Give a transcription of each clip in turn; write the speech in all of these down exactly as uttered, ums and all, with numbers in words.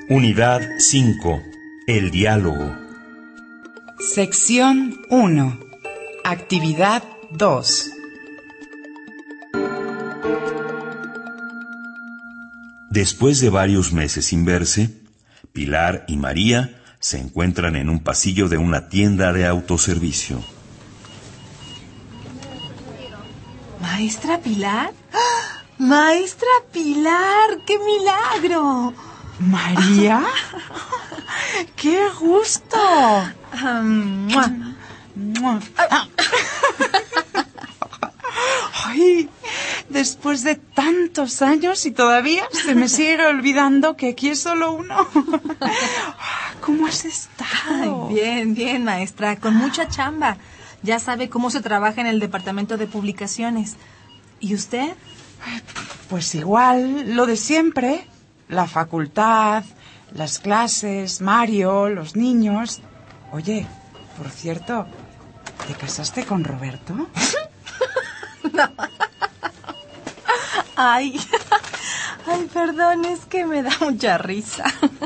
Unidad cinco. El diálogo. Sección uno. Actividad dos. Después de varios meses sin verse, Pilar y María se encuentran en un pasillo de una tienda de autoservicio. ¿Maestra Pilar? ¡Ah! ¡Maestra Pilar! ¡Qué milagro! ¿María? ¡Qué gusto! Um, ¡mua! ¡Mua! Ay, después de tantos años y todavía se me sigue olvidando que aquí es solo uno. ¿Cómo has estado? Ay, bien, bien, maestra, con mucha chamba. Ya sabe cómo se trabaja en el departamento de publicaciones. ¿Y usted? Pues igual, lo de siempre. La facultad, las clases, Mario, los niños. Oye, por cierto, ¿te casaste con Roberto? No. Ay, ay, perdón, es que me da mucha risa.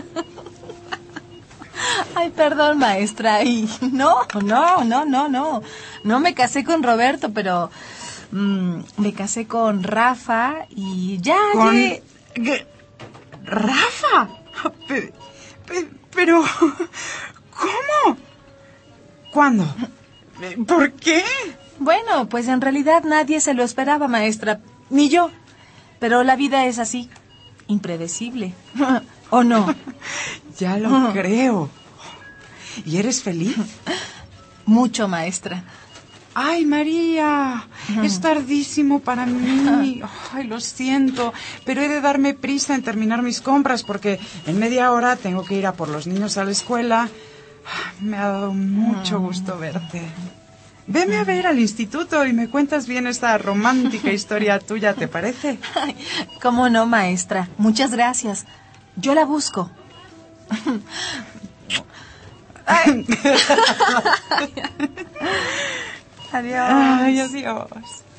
Ay, perdón, maestra. Y no, no, no, no, no. No me casé con Roberto, pero mmm, me casé con Rafa y ya. ¿Con llegué... Rafa? Pe- pe- Pero, ¿cómo? ¿Cuándo? ¿Por qué? Bueno, pues en realidad nadie se lo esperaba, maestra, ni yo. Pero la vida es así, impredecible. ¿O no? Ya lo creo. ¿Y eres feliz? Mucho, maestra. Ay, María, es tardísimo para mí. Ay, lo siento, pero he de darme prisa en terminar mis compras porque en media hora tengo que ir a por los niños a la escuela. Me ha dado mucho gusto verte. Veme a ver al instituto y me cuentas bien esta romántica historia tuya, ¿te parece? Ay, ¿cómo no, maestra? Muchas gracias. Yo la busco. Ay. Adiós. Ay, adiós.